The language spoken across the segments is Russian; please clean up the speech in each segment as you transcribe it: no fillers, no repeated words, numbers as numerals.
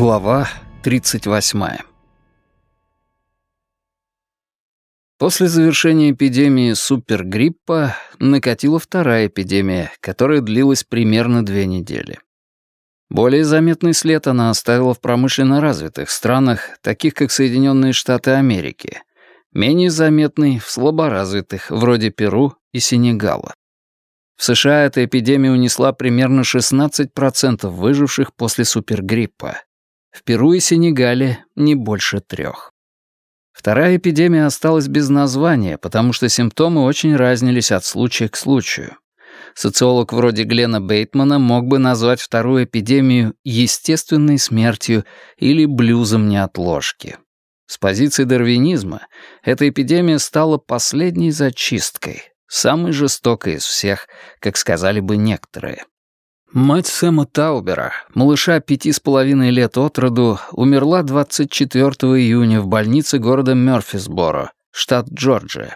Глава 38. После завершения эпидемии супергриппа накатила вторая эпидемия, которая длилась примерно 2 недели. Более заметный след она оставила в промышленно развитых странах, таких как Соединенные Штаты Америки, менее заметный в слаборазвитых, вроде Перу и Сенегала. В США эта эпидемия унесла примерно 16% выживших после супергриппа. В Перу и Сенегале не больше 3%. Вторая эпидемия осталась без названия, потому что симптомы очень разнились от случая к случаю. Социолог вроде Глена Бейтмана мог бы назвать вторую эпидемию естественной смертью или блюзом неотложки. С позиции дарвинизма эта эпидемия стала последней зачисткой, самой жестокой из всех, как сказали бы некоторые. Мать Сэма Таубера, малыша 5,5 лет от роду, умерла 24 июня в больнице города Мёрфисборо, штат Джорджия.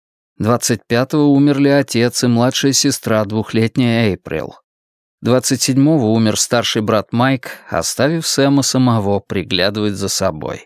25-го умерли отец и младшая сестра, 2-летняя Эйприл. 27-го умер старший брат Майк, оставив Сэма самого приглядывать за собой.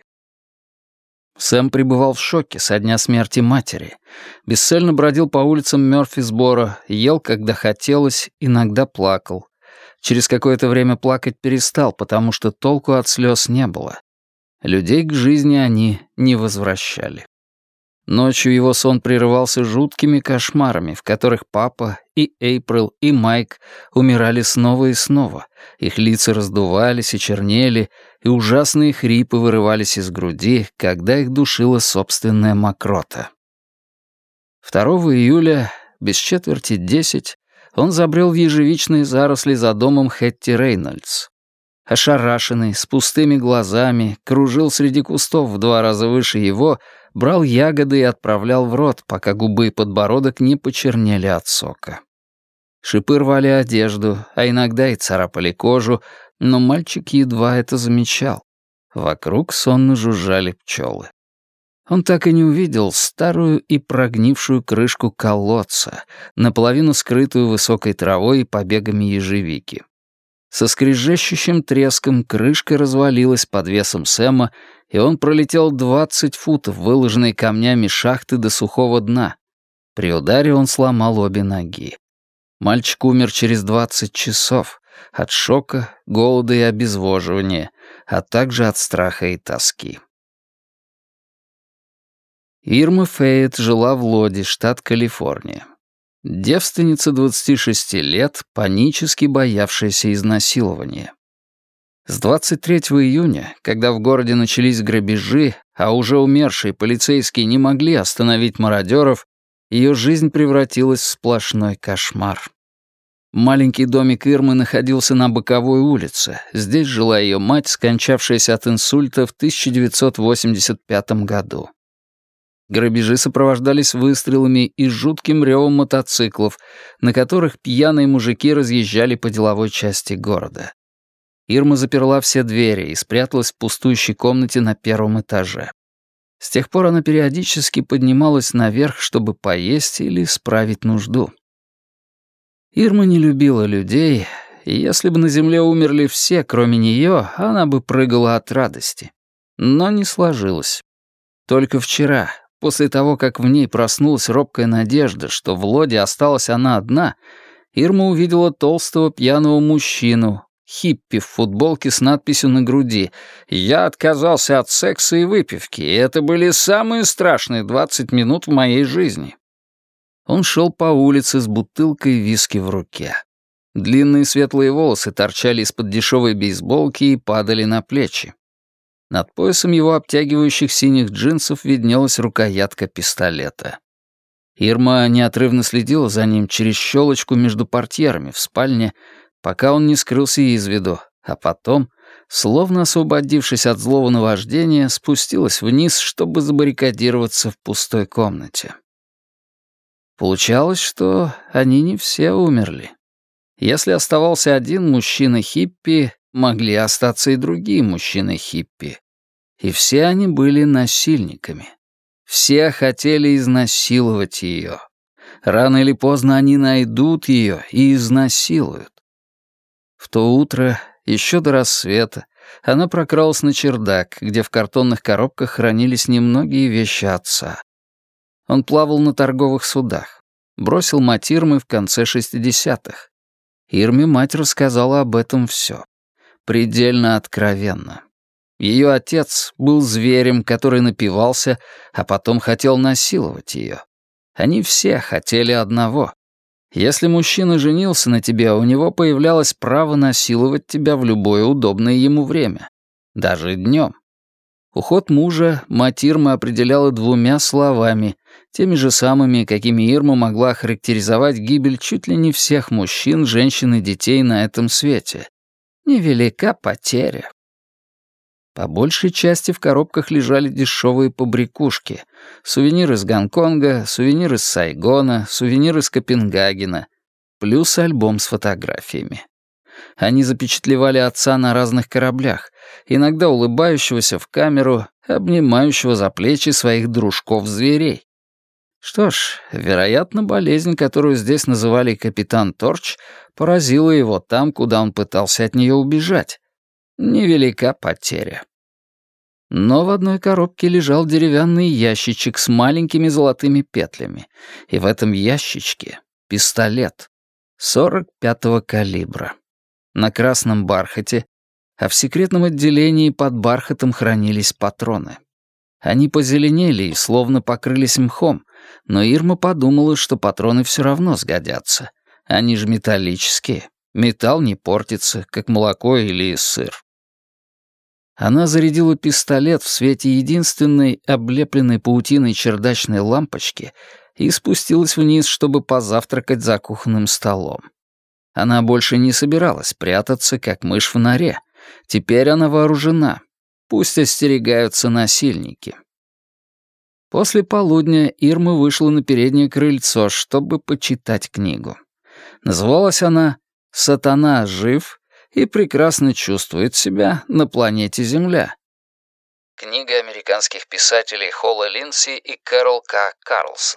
Сэм пребывал в шоке со дня смерти матери. Бесцельно бродил по улицам Мёрфисборо, ел, когда хотелось, иногда плакал. Через какое-то время плакать перестал, потому что толку от слез не было. Людей к жизни они не возвращали. Ночью его сон прерывался жуткими кошмарами, в которых папа и Эйприл и Майк умирали снова и снова. Их лица раздувались и чернели, и ужасные хрипы вырывались из груди, когда их душила собственная мокрота. 2 июля, без 9:45, он забрел в ежевичные заросли за домом Хэтти Рейнольдс. Ошарашенный, с пустыми глазами, кружил среди кустов в 2 раза выше его, брал ягоды и отправлял в рот, пока губы и подбородок не почернели от сока. Шипы рвали одежду, а иногда и царапали кожу, но мальчик едва это замечал. Вокруг сонно жужжали пчелы. Он так и не увидел старую и прогнившую крышку колодца, наполовину скрытую высокой травой и побегами ежевики. Со скрежещущим треском крышка развалилась под весом Сэма, и он пролетел 20 футов, выложенной камнями шахты до сухого дна. При ударе он сломал обе ноги. Мальчик умер через 20 часов от шока, голода и обезвоживания, а также от страха и тоски. Ирма Фейет жила в Лоди, штат Калифорния. Девственница 26 лет, панически боявшаяся изнасилования. С 23 июня, когда в городе начались грабежи, а уже умершие полицейские не могли остановить мародеров, ее жизнь превратилась в сплошной кошмар. Маленький домик Ирмы находился на боковой улице. Здесь жила ее мать, скончавшаяся от инсульта в 1985 году. Грабежи сопровождались выстрелами и жутким ревом мотоциклов, на которых пьяные мужики разъезжали по деловой части города. Ирма заперла все двери и спряталась в пустующей комнате на 1-м этаже. С тех пор она периодически поднималась наверх, чтобы поесть или справить нужду. Ирма не любила людей, и если бы на земле умерли все, кроме нее, она бы прыгала от радости. Но не сложилось. Только вчера, после того, как в ней проснулась робкая надежда, что в Лоди осталась она одна, Ирма увидела толстого пьяного мужчину, хиппи в футболке с надписью на груди «Я отказался от секса и выпивки, и это были самые страшные 20 минут в моей жизни». Он шел по улице с бутылкой виски в руке. Длинные светлые волосы торчали из-под дешевой бейсболки и падали на плечи. Над поясом его обтягивающих синих джинсов виднелась рукоятка пистолета. Ирма неотрывно следила за ним через щелочку между портьерами в спальне, пока он не скрылся из виду, а потом, словно освободившись от злого наваждения, спустилась вниз, чтобы забаррикадироваться в пустой комнате. Получалось, что они не все умерли. Если оставался один мужчина-хиппи, могли остаться и другие мужчины-хиппи. И все они были насильниками. Все хотели изнасиловать ее. Рано или поздно они найдут ее и изнасилуют. В то утро, еще до рассвета, она прокралась на чердак, где в картонных коробках хранились немногие вещи отца. Он плавал на торговых судах. Бросил мать Ирмы в конце 60-х. Ирме мать рассказала об этом все. Предельно откровенно. Ее отец был зверем, который напивался, а потом хотел насиловать ее. Они все хотели одного. Если мужчина женился на тебе, у него появлялось право насиловать тебя в любое удобное ему время. Даже днем. Уход мужа мать Ирмы определяла двумя словами, теми же самыми, какими Ирма могла охарактеризовать гибель чуть ли не всех мужчин, женщин и детей на этом свете. Невелика потеря. По большей части в коробках лежали дешевые побрякушки. Сувениры из Гонконга, сувениры из Сайгона, сувениры из Копенгагена. Плюс альбом с фотографиями. Они запечатлевали отца на разных кораблях, иногда улыбающегося в камеру, обнимающего за плечи своих дружков-зверей. Что ж, вероятно, болезнь, которую здесь называли «Капитан Торч», поразила его там, куда он пытался от нее убежать. Невелика потеря. Но в одной коробке лежал деревянный ящичек с маленькими золотыми петлями, и в этом ящичке пистолет 45-го калибра. На красном бархате, а в секретном отделении под бархатом хранились патроны. Они позеленели и словно покрылись мхом, но Ирма подумала, что патроны все равно сгодятся. Они же металлические. Металл не портится, как молоко или сыр. Она зарядила пистолет в свете единственной облепленной паутиной чердачной лампочки и спустилась вниз, чтобы позавтракать за кухонным столом. Она больше не собиралась прятаться, как мышь в норе. Теперь она вооружена. Пусть остерегаются насильники. После полудня Ирма вышла на переднее крыльцо, чтобы почитать книгу. Называлась она «Сатана жив и прекрасно чувствует себя на планете Земля». Книга американских писателей Холла Линдси и Кэрол К. Карлсон.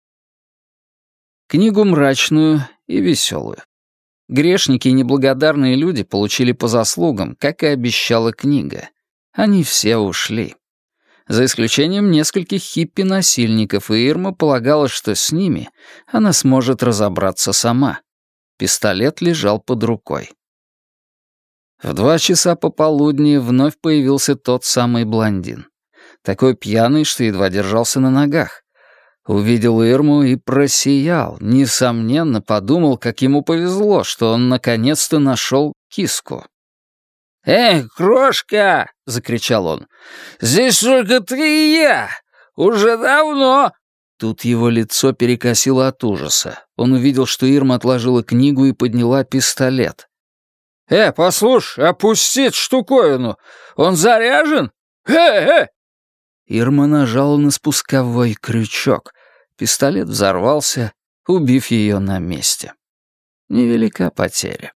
Книгу мрачную и веселую. Грешники и неблагодарные люди получили по заслугам, как и обещала книга. Они все ушли. За исключением нескольких хиппи-насильников, и Ирма полагала, что с ними она сможет разобраться сама. Пистолет лежал под рукой. В 2 часа пополудни вновь появился тот самый блондин. Такой пьяный, что едва держался на ногах. Увидел Ирму и просиял, несомненно, подумал, как ему повезло, что он наконец-то нашел киску. «Эй, крошка!» — закричал он. «Здесь только ты и я! Уже давно!» Тут его лицо перекосило от ужаса. Он увидел, что Ирма отложила книгу и подняла пистолет. Послушай, опусти эту штуковину! Он заряжен? Ирма нажала на спусковой крючок. Пистолет взорвался, убив ее на месте. Невелика потеря.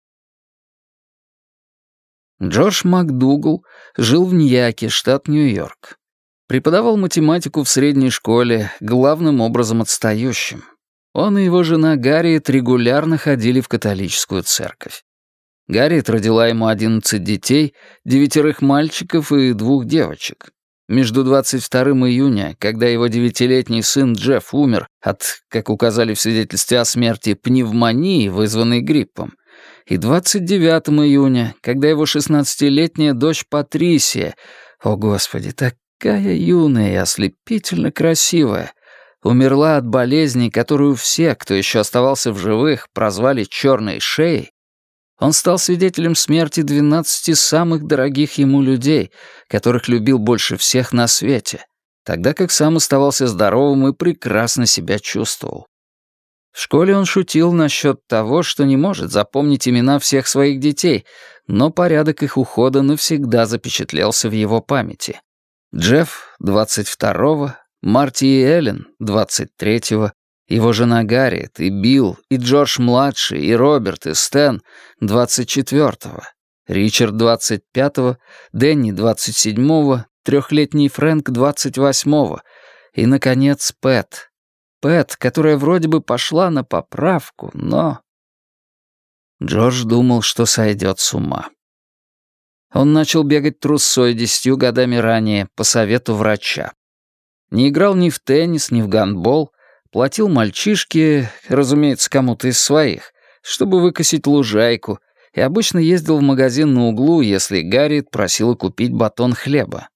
Джордж МакДугал жил в Ньяке, штат Нью-Йорк. Преподавал математику в средней школе, главным образом отстающим. Он и его жена Гарриет регулярно ходили в католическую церковь. Гарриет родила ему 11 детей, 9 мальчиков и 2 девочек. Между 22 июня, когда его 9-летний сын Джефф умер от, как указали в свидетельстве о смерти, пневмонии, вызванной гриппом, и 29 июня, когда его 16-летняя дочь Патрисия, о господи, такая юная и ослепительно красивая, умерла от болезни, которую все, кто еще оставался в живых, прозвали «черной шеей», он стал свидетелем смерти 12 самых дорогих ему людей, которых любил больше всех на свете, тогда как сам оставался здоровым и прекрасно себя чувствовал. В школе он шутил насчет того, что не может запомнить имена всех своих детей, но порядок их ухода навсегда запечатлелся в его памяти. Джефф — 22-го, Марти и Эллен — 23-го, его жена Гарриет, и Билл, и Джордж-младший, и Роберт, и Стэн — 24-го, Ричард — 25-го, Дэнни — 27-го, 3-летний Фрэнк — 28-го, и, наконец, Пэт. Пэт, которая вроде бы пошла на поправку, но... Джордж думал, что сойдет с ума. Он начал бегать трусой 10 годами ранее по совету врача. Не играл ни в теннис, ни в гандбол, платил мальчишке, разумеется, кому-то из своих, чтобы выкосить лужайку, и обычно ездил в магазин на углу, если Гарриет просила купить батон хлеба.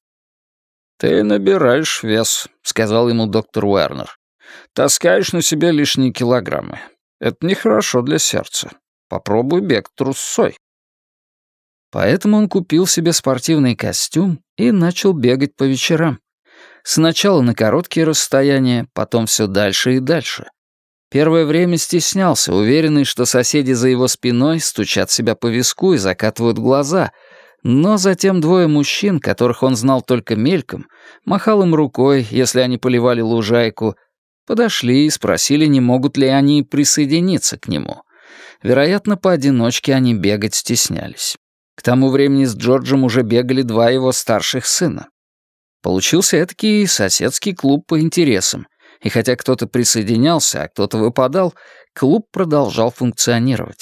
«Ты набираешь вес», — сказал ему доктор Уэрнер. «Таскаешь на себе лишние килограммы. Это нехорошо для сердца. Попробуй бег трусой». Поэтому он купил себе спортивный костюм и начал бегать по вечерам. Сначала на короткие расстояния, потом все дальше и дальше. Первое время стеснялся, уверенный, что соседи за его спиной стучат себя по виску и закатывают глаза, но затем двое мужчин, которых он знал только мельком, махал им рукой, если они поливали лужайку, подошли и спросили, не могут ли они присоединиться к нему. Вероятно, поодиночке они бегать стеснялись. К тому времени с Джорджем уже бегали 2 его старших сына. Получился этакий соседский клуб по интересам, и хотя кто-то присоединялся, а кто-то выпадал, клуб продолжал функционировать.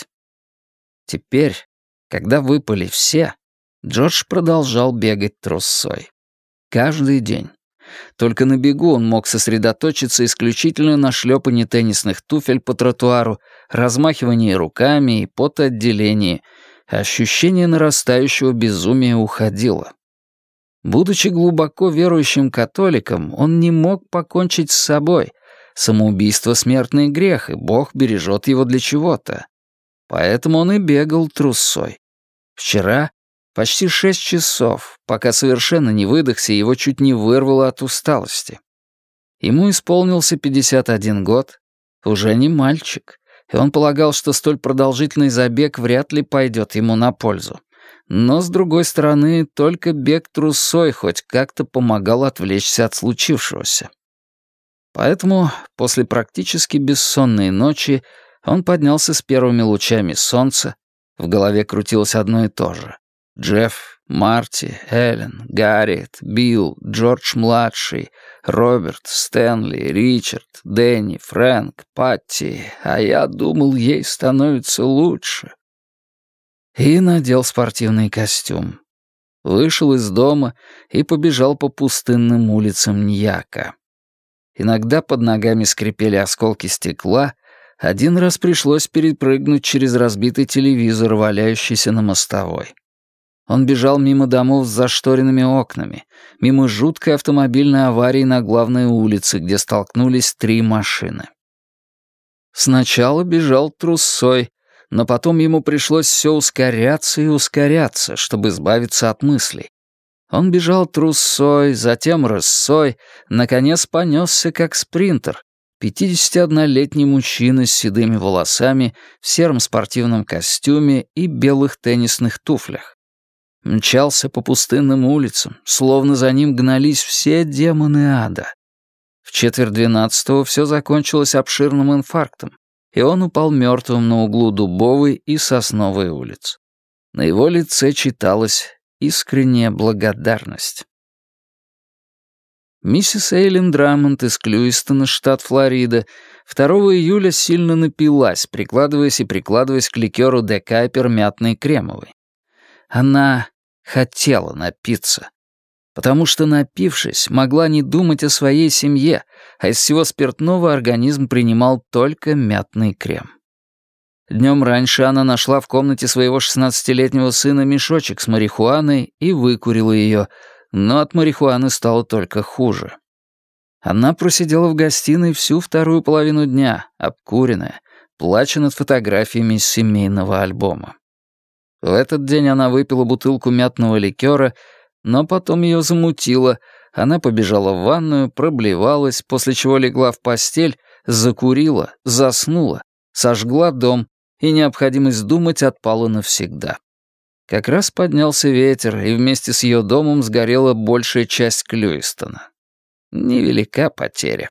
Теперь, когда выпали все, Джордж продолжал бегать трусой. Каждый день. Только на бегу он мог сосредоточиться исключительно на шлепании теннисных туфель по тротуару, размахивании руками и потоотделении, а ощущение нарастающего безумия уходило. Будучи глубоко верующим католиком, он не мог покончить с собой. Самоубийство — смертный грех, и Бог бережет его для чего-то. Поэтому он и бегал трусой. Вчера почти 6 часов, пока совершенно не выдохся, его чуть не вырвало от усталости. Ему исполнился 51 год, уже не мальчик, и он полагал, что столь продолжительный забег вряд ли пойдет ему на пользу. Но, с другой стороны, только бег трусой хоть как-то помогал отвлечься от случившегося. Поэтому после практически бессонной ночи он поднялся с первыми лучами солнца, в голове крутилось одно и то же. Джефф, Марти, Эллен, Гарриет, Билл, Джордж-младший, Роберт, Стэнли, Ричард, Дэнни, Фрэнк, Патти, а я думал, ей становится лучше. И надел спортивный костюм. Вышел из дома и побежал по пустынным улицам Ньяка. Иногда под ногами скрипели осколки стекла, один раз пришлось перепрыгнуть через разбитый телевизор, валяющийся на мостовой. Он бежал мимо домов с зашторенными окнами, мимо жуткой автомобильной аварии на главной улице, где столкнулись 3 машины. Сначала бежал трусой, но потом ему пришлось все ускоряться и ускоряться, чтобы избавиться от мыслей. Он бежал трусой, затем рысой, наконец понесся как спринтер. 51-летний мужчина с седыми волосами, в сером спортивном костюме и белых теннисных туфлях. Мчался по пустынным улицам, словно за ним гнались все демоны ада. В 11:45 все закончилось обширным инфарктом, и он упал мертвым на углу Дубовой и Сосновой улиц. На его лице читалась искренняя благодарность. Миссис Эйлин Драмонт из Клюистона, штат Флорида, 2 июля сильно напилась, прикладываясь к ликеру Де Кайпер мятный кремовый. Она хотела напиться, потому что, напившись, могла не думать о своей семье, а из всего спиртного организм принимал только мятный крем. Днем раньше она нашла в комнате своего 16-летнего сына мешочек с марихуаной и выкурила ее, но от марихуаны стало только хуже. Она просидела в гостиной всю вторую половину дня, обкуренная, плача над фотографиями из семейного альбома. В этот день она выпила бутылку мятного ликера, но потом ее замутило. Она побежала в ванную, проблевалась, после чего легла в постель, закурила, заснула, сожгла дом, и необходимость думать отпала навсегда. Как раз поднялся ветер, и вместе с ее домом сгорела большая часть Клюистона. Невелика потеря.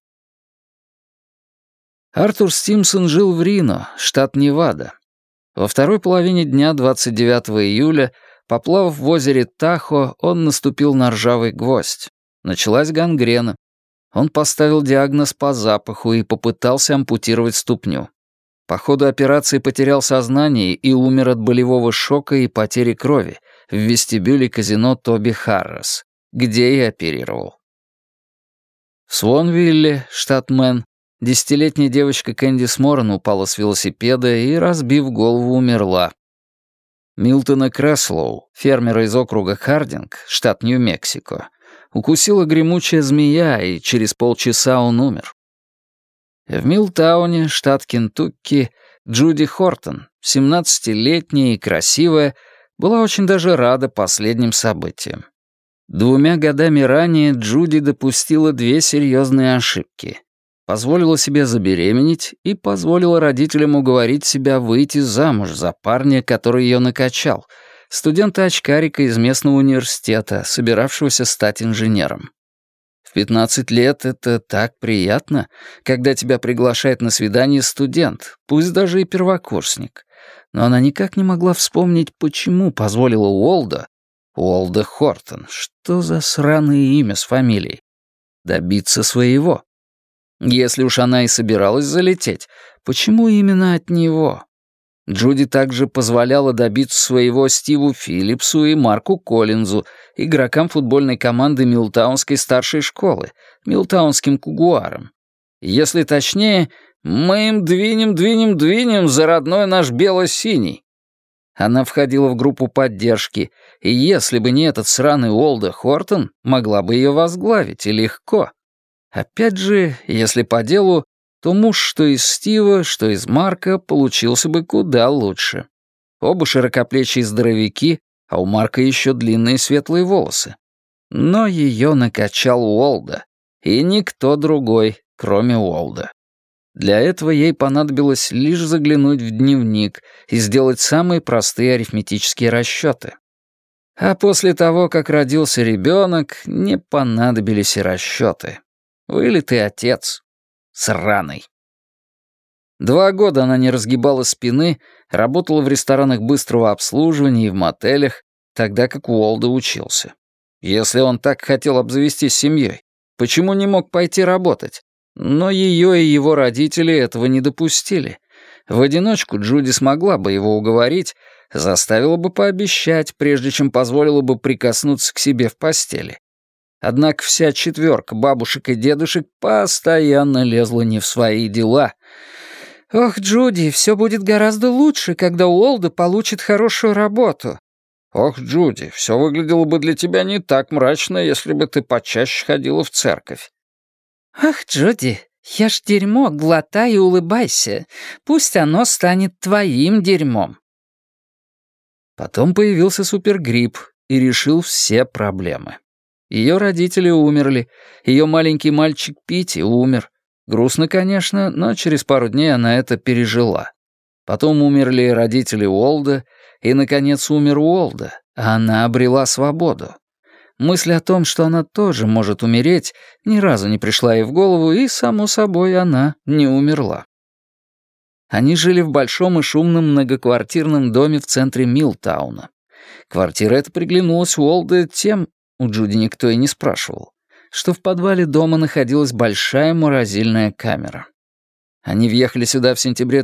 Артур Стимсон жил в Рино, штат Невада. Во второй половине дня 29 июля, поплавав в озере Тахо, он наступил на ржавый гвоздь. Началась гангрена. Он поставил диагноз по запаху и попытался ампутировать ступню. По ходу операции потерял сознание и умер от болевого шока и потери крови, в вестибюле казино Тоби Харрес, где и оперировал. В Свонвилле, штат Мэн, 10-летняя девочка Кэндис Моран упала с велосипеда и, разбив голову, умерла. Милтона Креслоу, фермера из округа Хардинг, штат Нью-Мексико, укусила гремучая змея, и через полчаса он умер. В Милтауне, штат Кентукки, Джуди Хортон, 17-летняя и красивая, была очень даже рада последним событиям. 2 годами ранее Джуди допустила 2 серьезные ошибки. Позволила себе забеременеть и позволила родителям уговорить себя выйти замуж за парня, который ее накачал, студента-очкарика из местного университета, собиравшегося стать инженером. В 15 лет это так приятно, когда тебя приглашает на свидание студент, пусть даже и первокурсник. Но она никак не могла вспомнить, почему позволила Уолда Хортон, что за сраное имя с фамилией, добиться своего. Если уж она и собиралась залететь, почему именно от него? Джуди также позволяла добиться своего Стиву Филлипсу и Марку Коллинзу, игрокам футбольной команды Милтаунской старшей школы, Милтаунским кугуарам. Если точнее, мы им двинем за родной наш бело-синий. Она входила в группу поддержки, и если бы не этот сраный Уолда Хортон, могла бы ее возглавить, и легко. Опять же, если по делу, то муж что из Стива, что из Марка получился бы куда лучше. Оба широкоплечие здоровяки, а у Марка еще длинные светлые волосы. Но ее накачал Уолда, и никто другой, кроме Уолда. Для этого ей понадобилось лишь заглянуть в дневник и сделать самые простые арифметические расчеты. А после того, как родился ребенок, не понадобились и расчеты. Вылитый отец. Сраный. 2 года она не разгибала спины, работала в ресторанах быстрого обслуживания и в мотелях, тогда как Уолда учился. Если он так хотел обзавестись семьей, почему не мог пойти работать? Но ее и его родители этого не допустили. В одиночку Джуди смогла бы его уговорить, заставила бы пообещать, прежде чем позволила бы прикоснуться к себе в постели. Однако вся 4 бабушек и дедушек постоянно лезла не в свои дела. «Ох, Джуди, все будет гораздо лучше, когда Уолда получит хорошую работу». «Ох, Джуди, все выглядело бы для тебя не так мрачно, если бы ты почаще ходила в церковь». «Ах, Джуди, ешь дерьмо, глотай и улыбайся. Пусть оно станет твоим дерьмом». Потом появился супергрипп и решил все проблемы. Ее родители умерли, ее маленький мальчик Питти умер. Грустно, конечно, но через пару дней она это пережила. Потом умерли родители Уолда, и, наконец, умер Уолда, а она обрела свободу. Мысль о том, что она тоже может умереть, ни разу не пришла ей в голову, и, само собой, она не умерла. Они жили в большом и шумном многоквартирном доме в центре Милтауна. Квартира эта приглянулась Уолда тем, у Джуди никто и не спрашивал, что в подвале дома находилась большая морозильная камера. Они въехали сюда в сентябре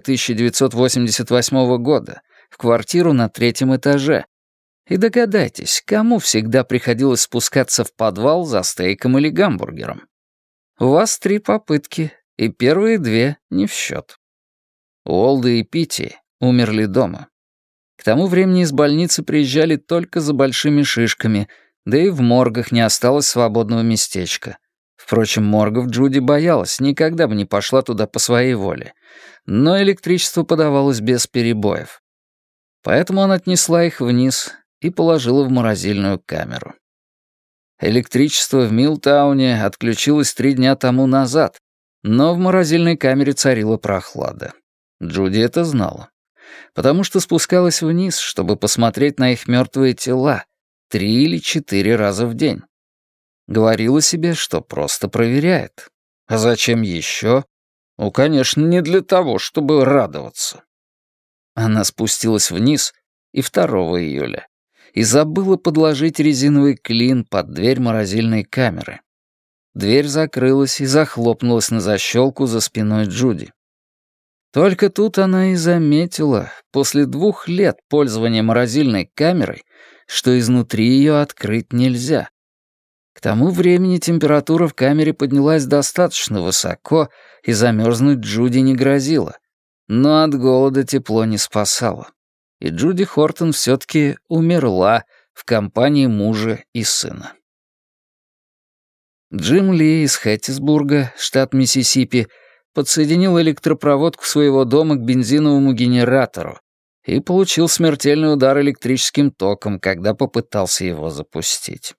1988 года, в квартиру на 3-м этаже. И догадайтесь, кому всегда приходилось спускаться в подвал за стейком или гамбургером? У вас 3 попытки, и первые 2 не в счет. Уолда и Питти умерли дома. К тому времени из больницы приезжали только за большими шишками, да и в моргах не осталось свободного местечка. Впрочем, моргов Джуди боялась, никогда бы не пошла туда по своей воле. Но электричество подавалось без перебоев. Поэтому он отнесла их вниз и положила в морозильную камеру. Электричество в Милтауне отключилось 3 дня тому назад, но в морозильной камере царила прохлада. Джуди это знала. Потому что спускалась вниз, чтобы посмотреть на их мертвые тела 3 или 4 раза в день. Говорила себе, что просто проверяет. А зачем еще? Ну, конечно, не для того, чтобы радоваться. Она спустилась вниз и 2 июля и забыла подложить резиновый клин под дверь морозильной камеры. Дверь закрылась и захлопнулась на защелку за спиной Джуди. Только тут она и заметила, после 2 лет пользования морозильной камерой, что изнутри ее открыть нельзя. К тому времени температура в камере поднялась достаточно высоко, и замерзнуть Джуди не грозило. Но от голода тепло не спасало. И Джуди Хортон все-таки умерла в компании мужа и сына. Джим Ли из Хэттисбурга, штат Миссисипи, подсоединил электропроводку своего дома к бензиновому генератору и получил смертельный удар электрическим током, когда попытался его запустить.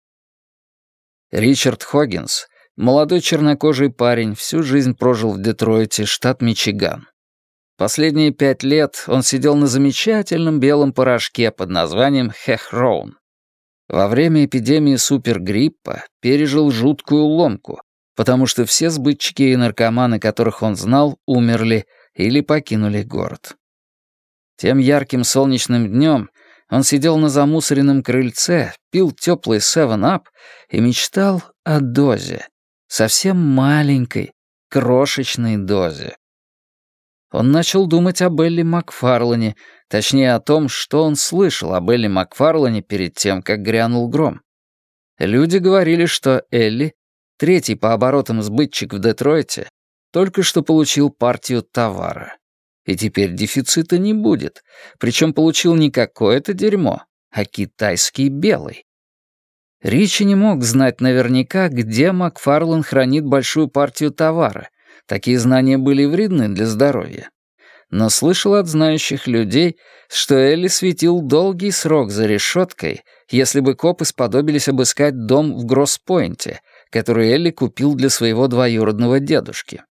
Ричард Хоггинс, молодой чернокожий парень, всю жизнь прожил в Детройте, штат Мичиган. Последние 5 лет он сидел на замечательном белом порошке под названием Хехроун. Во время эпидемии супергриппа пережил жуткую ломку, потому что все сбытчики и наркоманы, которых он знал, умерли или покинули город. Тем ярким солнечным днем он сидел на замусоренном крыльце, пил теплый 7-Up и мечтал о дозе, совсем маленькой, крошечной дозе. Он начал думать об Элли Макфарлане, точнее о том, что он слышал об Элли Макфарлане перед тем, как грянул гром. Люди говорили, что Элли, третий по оборотам сбытчик в Детройте, только что получил партию товара. И теперь дефицита не будет, причем получил не какое-то дерьмо, а китайский белый. Ричи не мог знать наверняка, где Макфарлан хранит большую партию товара. Такие знания были вредны для здоровья. Но слышал от знающих людей, что Элли светил долгий срок за решеткой, если бы копы сподобились обыскать дом в Гросс-Пойнте, который Элли купил для своего двоюродного дедушки.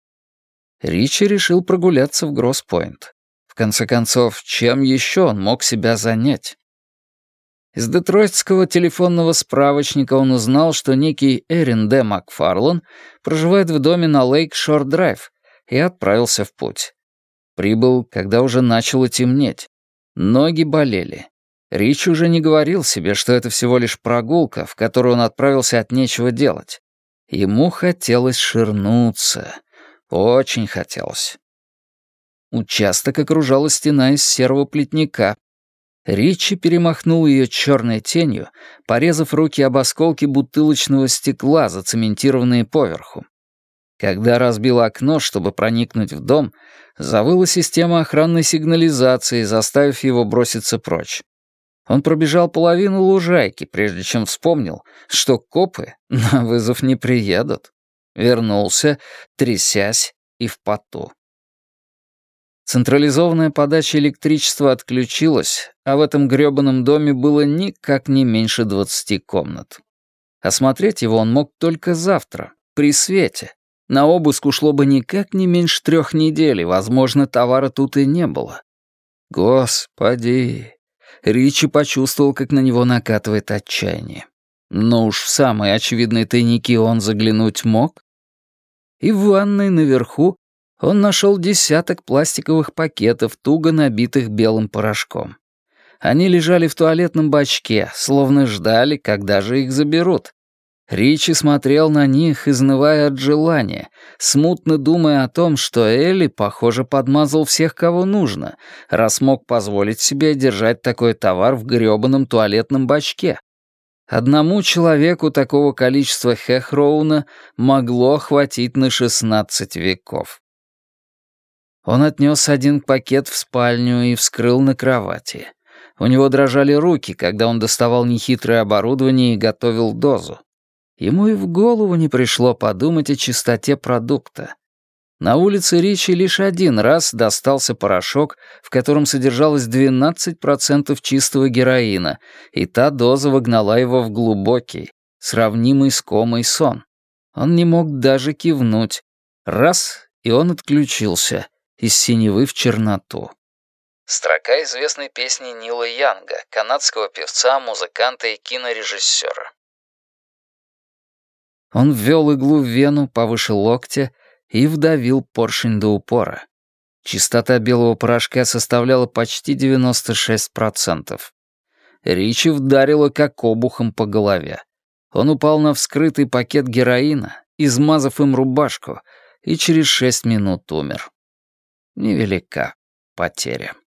Ричи решил прогуляться в Гросс-Пойнт. В конце концов, чем еще он мог себя занять? Из детройтского телефонного справочника он узнал, что некий Эрин Д. Макфарлан проживает в доме на Лейк-Шор-Драйв, и отправился в путь. Прибыл, когда уже начало темнеть. Ноги болели. Рич уже не говорил себе, что это всего лишь прогулка, в которую он отправился от нечего делать. Ему хотелось ширнуться. Очень хотелось. Участок окружала стена из серого плетника. Ричи перемахнул ее черной тенью, порезав руки об осколки бутылочного стекла, зацементированные поверху. Когда разбил окно, чтобы проникнуть в дом, завыла система охранной сигнализации, заставив его броситься прочь. Он пробежал половину лужайки, прежде чем вспомнил, что копы на вызов не приедут. Вернулся, трясясь и в поту. Централизованная подача электричества отключилась, а в этом грёбаном доме было никак не меньше 20 комнат. Осмотреть его он мог только завтра, при свете. На обыск ушло бы никак не меньше 3 недель, возможно, товара тут и не было. Господи! Ричи почувствовал, как на него накатывает отчаяние. Но уж в самые очевидные тайники он заглянуть мог. И в ванной наверху он нашел десяток пластиковых пакетов, туго набитых белым порошком. Они лежали в туалетном бачке, словно ждали, когда же их заберут. Ричи смотрел на них, изнывая от желания, смутно думая о том, что Элли, похоже, подмазал всех, кого нужно, раз мог позволить себе держать такой товар в грёбаном туалетном бачке. Одному человеку такого количества Хехроуна могло хватить на 16 веков. Он отнес один пакет в спальню и вскрыл на кровати. У него дрожали руки, когда он доставал нехитрое оборудование и готовил дозу. Ему и в голову не пришло подумать о чистоте продукта. На улице Ричи лишь один раз достался порошок, в котором содержалось 12% чистого героина, и та доза вогнала его в глубокий, сравнимый с комой сон. Он не мог даже кивнуть. Раз, и он отключился, из синевы в черноту. Строка известной песни Нила Янга, канадского певца, музыканта и кинорежиссера. Он ввел иглу в вену повыше локтя и вдавил поршень до упора. Чистота белого порошка составляла почти 96%. Ричи вдарило как обухом по голове. Он упал на вскрытый пакет героина, измазав им рубашку, и через 6 минут умер. невелика потеря.